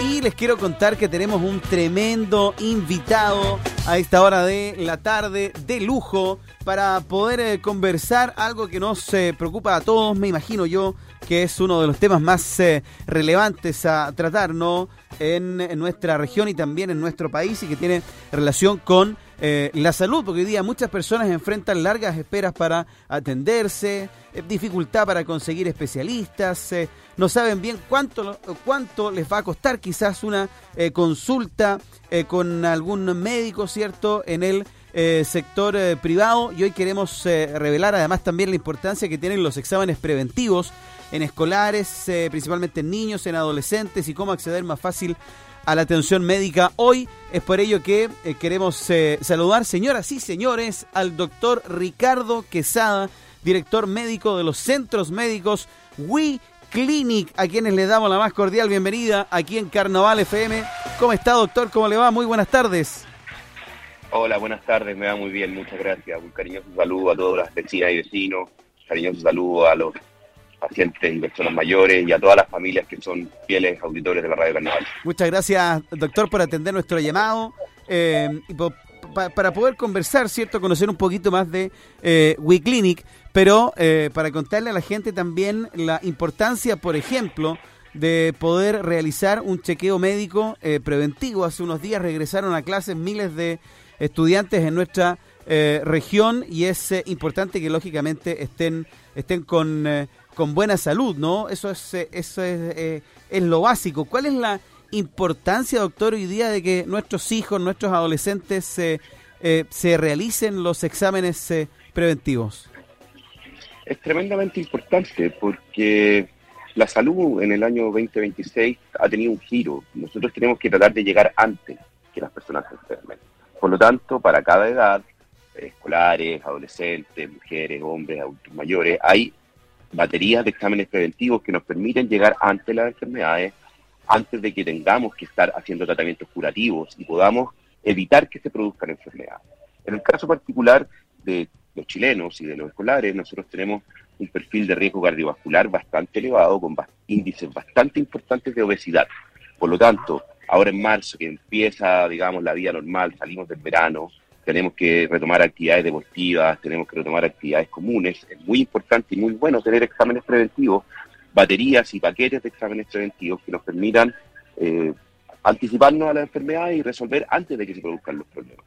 Y les quiero contar que tenemos un tremendo invitado a esta hora de la tarde, de lujo, para poder conversar algo que nos preocupa a todos, me imagino yo, que es uno de los temas más relevantes a tratar, ¿no?, en nuestra región y también en nuestro país, y que tiene relación con la salud, porque hoy día muchas personas enfrentan largas esperas para atenderse, dificultad para conseguir especialistas, no saben bien cuánto les va a costar quizás una consulta con algún médico, ¿cierto?, en el sector privado. Y hoy queremos revelar además también la importancia que tienen los exámenes preventivos en escolares, principalmente en niños, en adolescentes, y cómo acceder más fácil a la atención médica. Hoy es por ello que queremos saludar, señoras y señores, al doctor Ricardo Quesada, director médico de los centros médicos WeClinic, a quienes les damos la más cordial bienvenida aquí en Carnaval FM. ¿Cómo está, doctor? ¿Cómo le va? Muy buenas tardes. Hola, buenas tardes, me va muy bien, muchas gracias. Un cariñoso saludo a todas las vecinas y vecinos, cariñoso saludo a los pacientes y personas mayores y a todas las familias que son fieles auditores de la Radio Carnaval. Muchas gracias, doctor, por atender nuestro llamado y para poder conversar, ¿cierto?, conocer un poquito más de WeClinic, pero para contarle a la gente también la importancia, por ejemplo, de poder realizar un chequeo médico preventivo. Hace unos días regresaron a clases miles de estudiantes en nuestra región, y es importante que lógicamente estén con buena salud, ¿no? Eso es lo básico. ¿Cuál es la importancia, doctor, hoy día de que nuestros hijos, nuestros adolescentes se realicen los exámenes preventivos? Es tremendamente importante porque la salud en el año 2026 ha tenido un giro. Nosotros tenemos que tratar de llegar antes que las personas se enfermen. Por lo tanto, para cada edad, escolares, adolescentes, mujeres, hombres, adultos mayores, hay baterías de exámenes preventivos que nos permiten llegar antes de las enfermedades, antes de que tengamos que estar haciendo tratamientos curativos y podamos evitar que se produzcan enfermedades. En el caso particular de los chilenos y de los escolares, nosotros tenemos un perfil de riesgo cardiovascular bastante elevado, con índices bastante importantes de obesidad. Por lo tanto, ahora en marzo, que empieza, digamos, la vida normal, salimos del verano, tenemos que retomar actividades deportivas, tenemos que retomar actividades comunes. Es muy importante y muy bueno tener exámenes preventivos, baterías y paquetes de exámenes preventivos que nos permitan anticiparnos a la enfermedad y resolver antes de que se produzcan los problemas.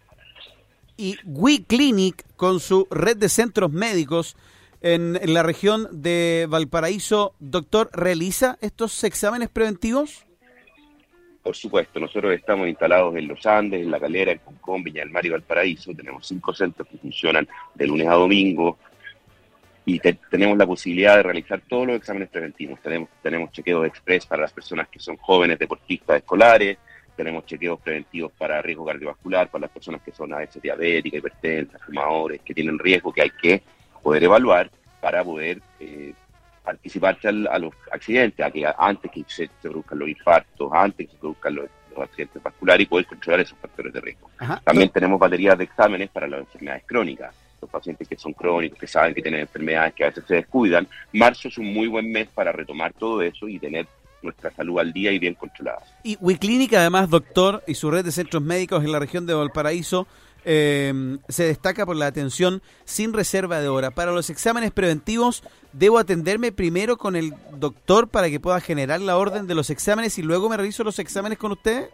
Y WeClinic, con su red de centros médicos en la región de Valparaíso, doctor, ¿realiza estos exámenes preventivos? Por supuesto, nosotros estamos instalados en Los Andes, en La Calera, en Concón, Viña del Mar y Valparaíso. Tenemos 5 centros que funcionan de lunes a domingo y tenemos la posibilidad de realizar todos los exámenes preventivos. Tenemos chequeos express para las personas que son jóvenes deportistas escolares, tenemos chequeos preventivos para riesgo cardiovascular, para las personas que son a veces diabéticas, hipertensas, fumadores, que tienen riesgo, que hay que poder evaluar para poder anticiparse a los accidentes, a que antes que se produzcan los infartos, antes que se produzcan los accidentes vasculares, y poder controlar esos factores de riesgo. Ajá. También tenemos baterías de exámenes para las enfermedades crónicas, los pacientes que son crónicos, que saben que tienen enfermedades que a veces se descuidan. Marzo es un muy buen mes para retomar todo eso y tener nuestra salud al día y bien controlada. Y WeClinic, además, doctor, y su red de centros médicos en la región de Valparaíso se destaca por la atención sin reserva de hora. Para los exámenes preventivos, ¿debo atenderme primero con el doctor para que pueda generar la orden de los exámenes y luego me realizo los exámenes con usted?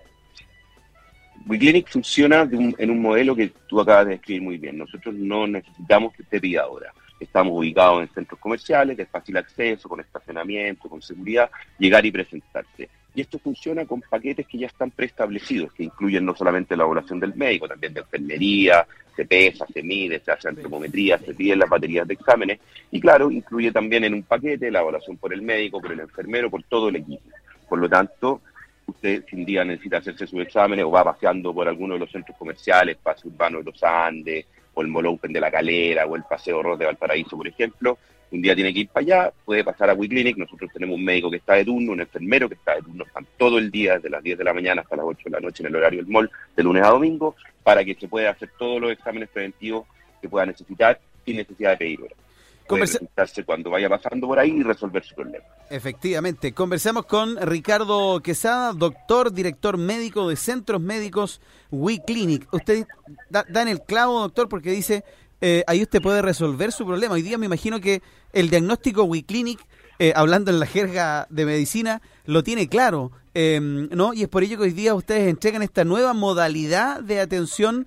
WeClinic funciona en un modelo que tú acabas de describir muy bien. Nosotros no necesitamos que usted pida hora. Estamos ubicados en centros comerciales de fácil acceso, con estacionamiento, con seguridad, llegar y presentarse. Y esto funciona con paquetes que ya están preestablecidos, que incluyen no solamente la evaluación del médico, también de enfermería, se pesa, se mide, se hace antropometría, se piden las baterías de exámenes, y claro, incluye también en un paquete la evaluación por el médico, por el enfermero, por todo el equipo. Por lo tanto, usted si un día necesita hacerse sus exámenes o va paseando por alguno de los centros comerciales, Paseo Urbano de los Andes, o el Mall Open de La Calera, o el Paseo Ross de Valparaíso, por ejemplo, un día tiene que ir para allá, puede pasar a WeClinic. Nosotros tenemos un médico que está de turno, un enfermero que está de turno, están todo el día, desde las 10 de la mañana hasta las 8 de la noche en el horario del mall, de lunes a domingo, para que se pueda hacer todos los exámenes preventivos que pueda necesitar sin necesidad de pedir hora. puede presentarse cuando vaya pasando por ahí y resolver su problema. Efectivamente. Conversamos con Ricardo Quesada, doctor, director médico de Centros Médicos WeClinic. Usted da en el clavo, doctor, porque dice, ahí usted puede resolver su problema. Hoy día me imagino que el diagnóstico WeClinic, hablando en la jerga de medicina, lo tiene claro, ¿no? Y es por ello que hoy día ustedes entregan esta nueva modalidad de atención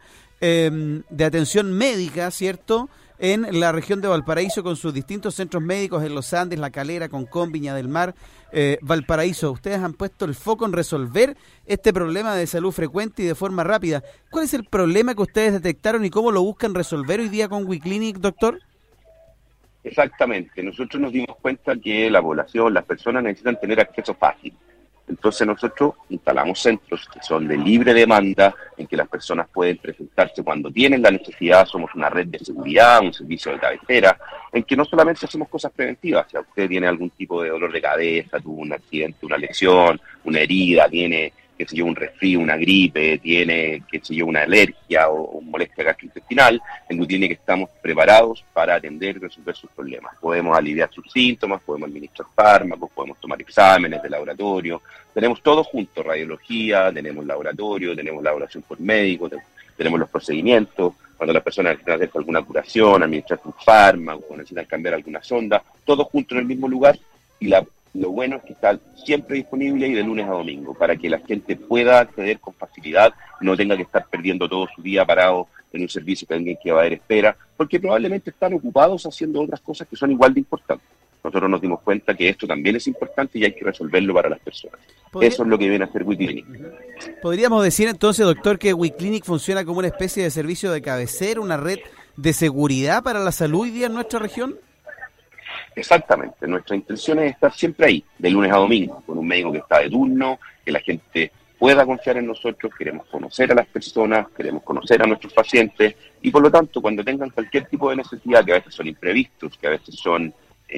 médica, ¿cierto?, en la región de Valparaíso, con sus distintos centros médicos en Los Andes, La Calera, Concón, Viña del Mar, Valparaíso. Ustedes han puesto el foco en resolver este problema de salud frecuente y de forma rápida. ¿Cuál es el problema que ustedes detectaron y cómo lo buscan resolver hoy día con WeClinic, doctor? Exactamente. Nosotros nos dimos cuenta que la población, las personas necesitan tener acceso fácil. Entonces nosotros instalamos centros que son de libre demanda, en que las personas pueden presentarse cuando tienen la necesidad. Somos una red de seguridad, un servicio de cabecera, en que no solamente hacemos cosas preventivas. Si usted tiene algún tipo de dolor de cabeza, tuvo un accidente, una lesión, una herida, tiene, qué sé yo, un resfrío, una gripe, tiene, qué sé yo, una alergia o molestia gastrointestinal, en WeClinic estamos preparados para atender y resolver sus problemas. Podemos aliviar sus síntomas, podemos administrar fármacos, podemos tomar exámenes de laboratorio. Tenemos todo junto, radiología, tenemos laboratorio, tenemos la evaluación por médico, tenemos los procedimientos, cuando las personas necesitan hacer alguna curación, administrar un fármaco, necesitan cambiar alguna sonda, todo junto en el mismo lugar. Y lo bueno es que está siempre disponible y de lunes a domingo, para que la gente pueda acceder con facilidad, no tenga que estar perdiendo todo su día parado en un servicio que alguien que va a dar espera, porque probablemente están ocupados haciendo otras cosas que son igual de importantes. Nosotros nos dimos cuenta que esto también es importante y hay que resolverlo para las personas. Eso es lo que viene a hacer WeClinic. ¿Podríamos decir entonces, doctor, que WeClinic funciona como una especie de servicio de cabecera, una red de seguridad para la salud hoy día en nuestra región? Exactamente. Nuestra intención es estar siempre ahí, de lunes a domingo, con un médico que está de turno, que la gente pueda confiar en nosotros. Queremos conocer a las personas, queremos conocer a nuestros pacientes y, por lo tanto, cuando tengan cualquier tipo de necesidad, que a veces son imprevistos, que a veces son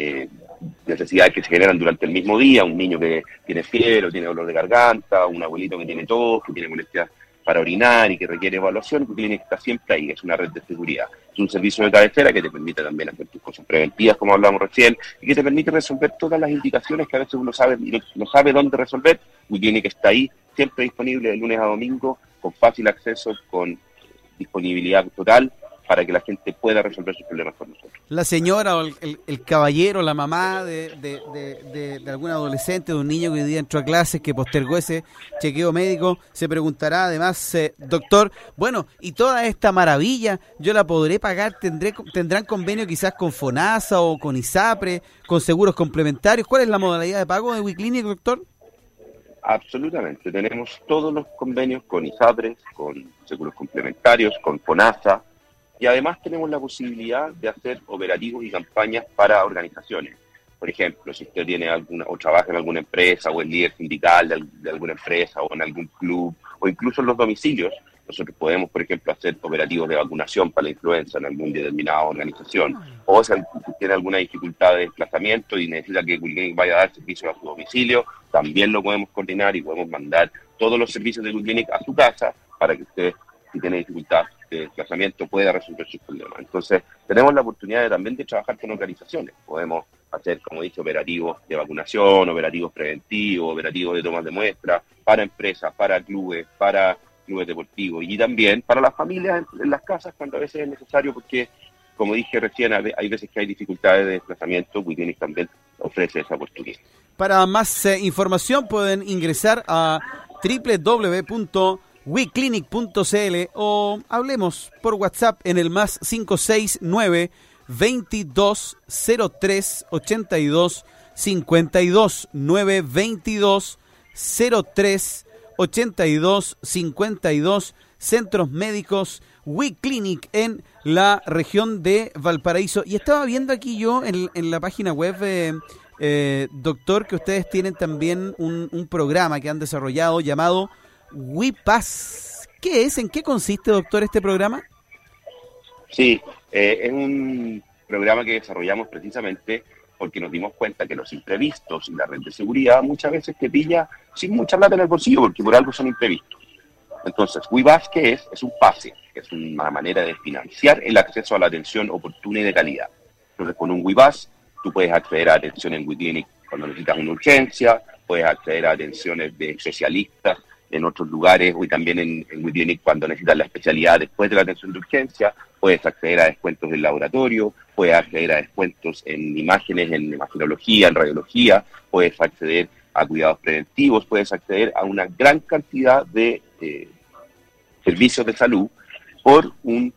necesidades que se generan durante el mismo día, un niño que tiene fiebre o tiene dolor de garganta, un abuelito que tiene tos, que tiene molestias para orinar y que requiere evaluación, WeClinic está siempre ahí, es una red de seguridad. Es un servicio de cabecera que te permite también hacer tus cosas preventivas, como hablamos recién, y que te permite resolver todas las indicaciones que a veces uno sabe y no sabe dónde resolver. WeClinic está ahí, siempre disponible de lunes a domingo, con fácil acceso, con disponibilidad total, para que la gente pueda resolver sus problemas con nosotros. La señora o el caballero, la mamá de algún adolescente, de un niño que hoy día entró a clases, que postergó ese chequeo médico, se preguntará además, doctor, bueno, y toda esta maravilla, ¿yo la podré pagar? ¿Tendrán convenio quizás con FONASA o con ISAPRE, con seguros complementarios? ¿Cuál es la modalidad de pago de WeClinic, doctor? Absolutamente, tenemos todos los convenios con ISAPRE, con seguros complementarios, con FONASA, y además tenemos la posibilidad de hacer operativos y campañas para organizaciones. Por ejemplo, si usted tiene o trabaja en alguna empresa o es líder sindical de alguna empresa o en algún club o incluso en los domicilios, nosotros podemos, por ejemplo, hacer operativos de vacunación para la influenza en alguna determinada organización. O si tiene alguna dificultad de desplazamiento y necesita que WeClinic vaya a dar servicio a su domicilio, también lo podemos coordinar y podemos mandar todos los servicios de WeClinic a su casa para que usted, si tiene dificultad de desplazamiento, pueda resolver sus problemas. Entonces, tenemos la oportunidad también de trabajar con organizaciones. Podemos hacer, como dije, operativos de vacunación, operativos preventivos, operativos de tomas de muestras para empresas, para clubes deportivos y también para las familias en las casas cuando a veces es necesario, porque, como dije recién, hay veces que hay dificultades de desplazamiento. WeClinic también ofrece esa oportunidad. Para más información pueden ingresar a www.weclinic.cl o hablemos por WhatsApp en el más 569 2203 82 52 922 03 82 52. Centros Médicos WeClinic en la región de Valparaíso. Y estaba viendo aquí yo en la página web, doctor, que ustedes tienen también un programa que han desarrollado llamado WePass. ¿Qué es? ¿En qué consiste, doctor, este programa? Sí, es un programa que desarrollamos precisamente porque nos dimos cuenta que los imprevistos y la red de seguridad muchas veces te pilla sin mucha plata en el bolsillo, porque por algo son imprevistos. Entonces, WePass, ¿qué es? Es un pase, es una manera de financiar el acceso a la atención oportuna y de calidad. Entonces, con un WIPASS, tú puedes acceder a atención en WeClinic cuando necesitas una urgencia, puedes acceder a atenciones de especialistas en otros lugares y también en WeClinic cuando necesitas la especialidad después de la atención de urgencia, puedes acceder a descuentos del laboratorio, puedes acceder a descuentos en imágenes, en imagenología, en radiología, puedes acceder a cuidados preventivos, puedes acceder a una gran cantidad de servicios de salud por un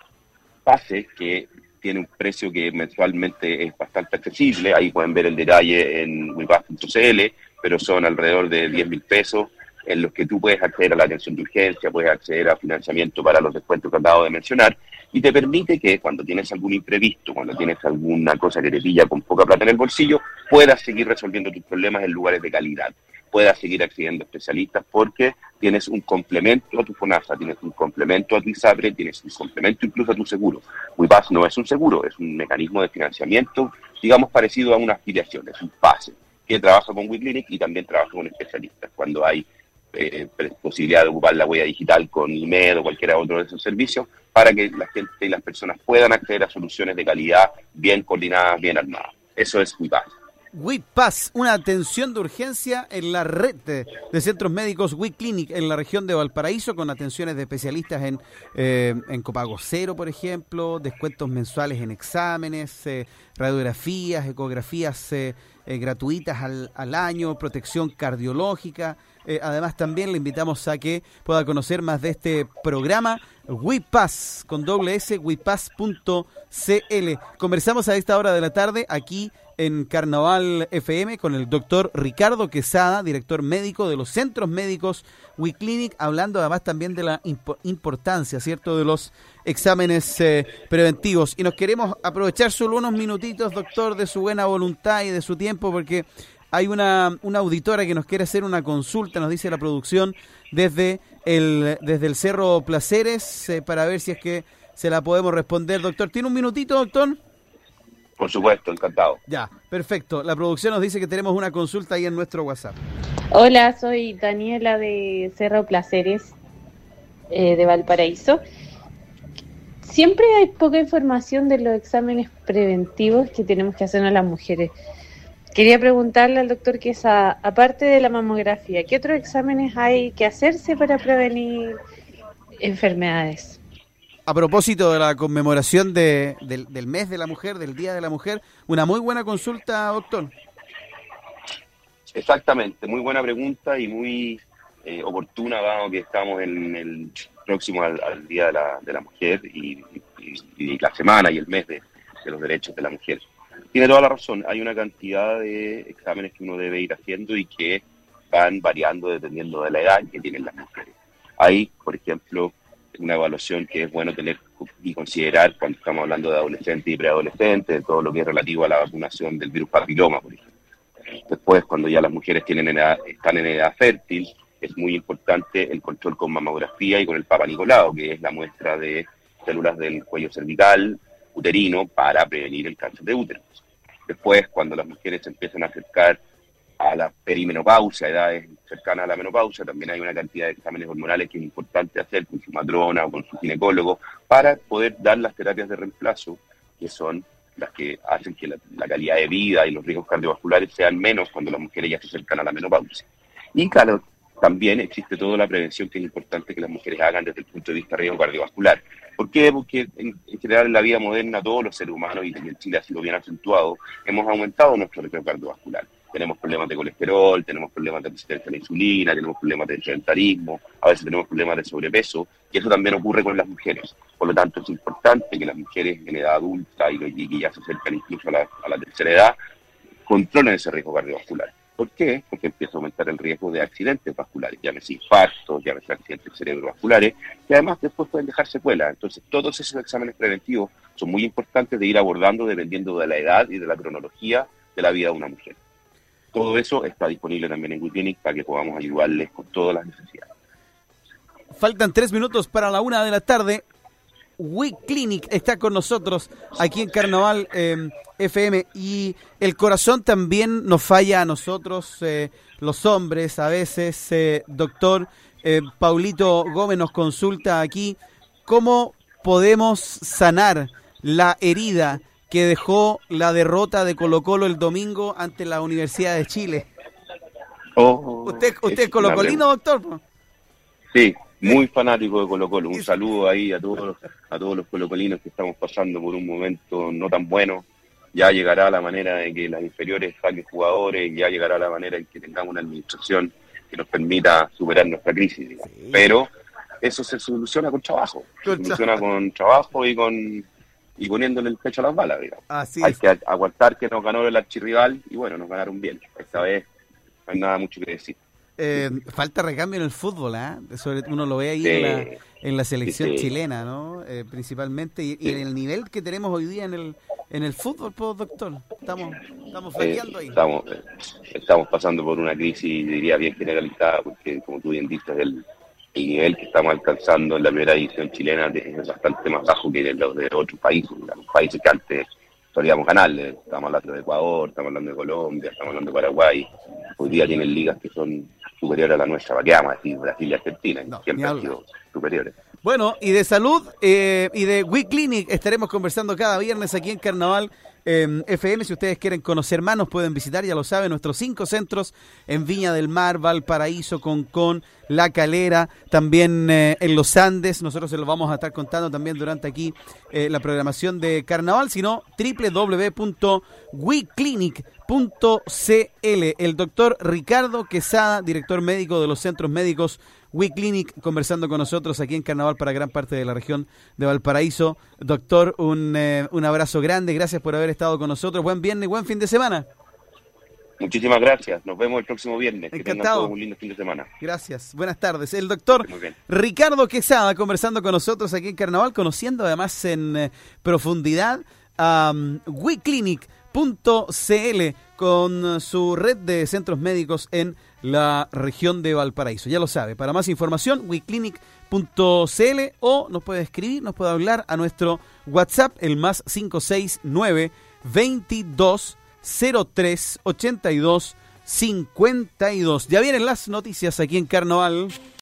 pase que tiene un precio que mensualmente es bastante accesible. Ahí pueden ver el detalle en wipass.cl, pero son alrededor de 10.000 pesos en los que tú puedes acceder a la atención de urgencia, puedes acceder a financiamiento para los descuentos que acabo de mencionar, y te permite que cuando tienes algún imprevisto, cuando tienes alguna cosa que te pilla con poca plata en el bolsillo, puedas seguir resolviendo tus problemas en lugares de calidad, puedas seguir accediendo a especialistas porque tienes un complemento a tu FONASA, tienes un complemento a tu ISAPRE, tienes un complemento incluso a tu seguro. WIPASS no es un seguro, es un mecanismo de financiamiento, digamos, parecido a una afiliación, es un pase que trabaja con WeClinic y también trabaja con especialistas. Cuando hay posibilidad de ocupar la huella digital con IMED o cualquiera otro de esos servicios, para que la gente y las personas puedan acceder a soluciones de calidad bien coordinadas, bien armadas. Eso es WIPASS. WePass, una atención de urgencia en la red de centros médicos WeClinic en la región de Valparaíso, con atenciones de especialistas en copago cero, por ejemplo, descuentos mensuales en exámenes, radiografías, ecografías gratuitas al año, protección cardiológica. Además, también le invitamos a que pueda conocer más de este programa WePass, con doble S, wepass.cl. Conversamos a esta hora de la tarde aquí en Carnaval FM con el doctor Ricardo Quesada, director médico de los centros médicos WeClinic, hablando además también de la importancia, ¿cierto?, de los exámenes preventivos. Y nos queremos aprovechar solo unos minutitos, doctor, de su buena voluntad y de su tiempo, porque hay una auditora que nos quiere hacer una consulta, nos dice la producción, desde el Cerro Placeres, para ver si es que se la podemos responder. Doctor, ¿tiene un minutito, doctor? Por supuesto, encantado. Ya, perfecto. La producción nos dice que tenemos una consulta ahí en nuestro WhatsApp. Hola, soy Daniela de Cerro Placeres, de Valparaíso. Siempre hay poca información de los exámenes preventivos que tenemos que hacer a las mujeres. Quería preguntarle al doctor Quesada, aparte de la mamografía, ¿qué otros exámenes hay que hacerse para prevenir enfermedades? A propósito de la conmemoración del mes de la mujer, del Día de la Mujer, una muy buena consulta, doctor. Exactamente, muy buena pregunta y muy oportuna, dado que estamos en el próximo al Día de la Mujer y la semana y el mes de los derechos de la mujer. Tiene toda la razón, hay una cantidad de exámenes que uno debe ir haciendo y que van variando dependiendo de la edad que tienen las mujeres. Hay, por ejemplo, una evaluación que es bueno tener y considerar cuando estamos hablando de adolescentes y preadolescentes, de todo lo que es relativo a la vacunación del virus papiloma, por ejemplo. Después, cuando ya las mujeres están en edad fértil, es muy importante el control con mamografía y con el Papa Nicolau, que es la muestra de células del cuello cervical, uterino, para prevenir el cáncer de útero. Después, cuando las mujeres se empiezan a acercar a la perimenopausia, edades cercanas a la menopausia, también hay una cantidad de exámenes hormonales que es importante hacer con su matrona o con su ginecólogo para poder dar las terapias de reemplazo, que son las que hacen que la calidad de vida y los riesgos cardiovasculares sean menos cuando las mujeres ya se acercan a la menopausia. Y claro, también existe toda la prevención que es importante que las mujeres hagan desde el punto de vista riesgo cardiovascular. ¿Por qué? Porque en general en la vida moderna todos los seres humanos, y en Chile ha sido bien acentuado, hemos aumentado nuestro riesgo cardiovascular. Tenemos problemas de colesterol, tenemos problemas de resistencia a la insulina, tenemos problemas de sedentarismo, a veces tenemos problemas de sobrepeso, y eso también ocurre con las mujeres. Por lo tanto, es importante que las mujeres en edad adulta y que ya se acercan incluso a la tercera edad, controlen ese riesgo cardiovascular. ¿Por qué? Porque empieza a aumentar el riesgo de accidentes vasculares, llámese infartos, llámese accidentes cerebrovasculares, que además después pueden dejar secuelas. Entonces, todos esos exámenes preventivos son muy importantes de ir abordando dependiendo de la edad y de la cronología de la vida de una mujer. Todo eso está disponible también en WeClinic para que podamos ayudarles con todas las necesidades. Faltan 3 minutos para la 1 de la tarde. WeClinic está con nosotros aquí en Carnaval FM, y el corazón también nos falla a nosotros, los hombres, a veces. Doctor Paulito Gómez nos consulta aquí, ¿cómo podemos sanar la herida que dejó la derrota de Colo-Colo el domingo ante la Universidad de Chile. ¿Usted es colocolino, doctor? Sí, muy fanático de Colo-Colo. Un saludo ahí a todos los colocolinos que estamos pasando por un momento no tan bueno. Ya llegará la manera de que las inferiores saquen jugadores, ya llegará la manera en que tengamos una administración que nos permita superar nuestra crisis. Sí. Pero eso se soluciona con trabajo. Se soluciona con trabajo y poniéndole el pecho a las balas, digamos. Hay que aguantar que nos ganó el archirrival y bueno, nos ganaron bien. Esta vez no hay nada mucho que decir. Falta recambio en el fútbol, uno lo ve ahí en la selección chilena, ¿no? Principalmente, y en el nivel que tenemos hoy día en el fútbol, pues, doctor. Estamos flaqueando ahí. Estamos pasando por una crisis, diría, bien generalizada, porque como tú bien dices, el nivel que estamos alcanzando en la primera división chilena es bastante más bajo que los de otros países, los países que antes solíamos ganarle. Estamos hablando de Ecuador, estamos hablando de Colombia, estamos hablando de Paraguay. Hoy día tienen ligas que son superiores a la nuestra, ¿para qué vamos a decir? Brasil y Argentina, siempre han sido superiores. Bueno, y de salud y de We Clinic estaremos conversando cada viernes aquí en Carnaval FM. Si ustedes quieren conocer más, nos pueden visitar, ya lo saben, nuestros 5 centros en Viña del Mar, Valparaíso, Concón, La Calera, también en Los Andes. Nosotros se los vamos a estar contando también durante aquí la programación de Carnaval, sino www.weclinic.cl. El doctor Ricardo Quesada, director médico de los centros médicos We Clinic, conversando con nosotros aquí en Carnaval para gran parte de la región de Valparaíso. Doctor, un abrazo grande, gracias por haber estado con nosotros. Buen viernes, buen fin de semana. Muchísimas gracias, nos vemos el próximo viernes. Encantado. Que tengan todos un lindo fin de semana. Gracias, buenas tardes. El doctor Ricardo Quesada conversando con nosotros aquí en Carnaval, conociendo además en profundidad a weclinic.cl con su red de centros médicos en la región de Valparaíso. Ya lo sabe, para más información, weclinic.cl, o nos puede escribir, nos puede hablar a nuestro WhatsApp, el más 569 22 03 82 52. Ya vienen las noticias aquí en Carnaval.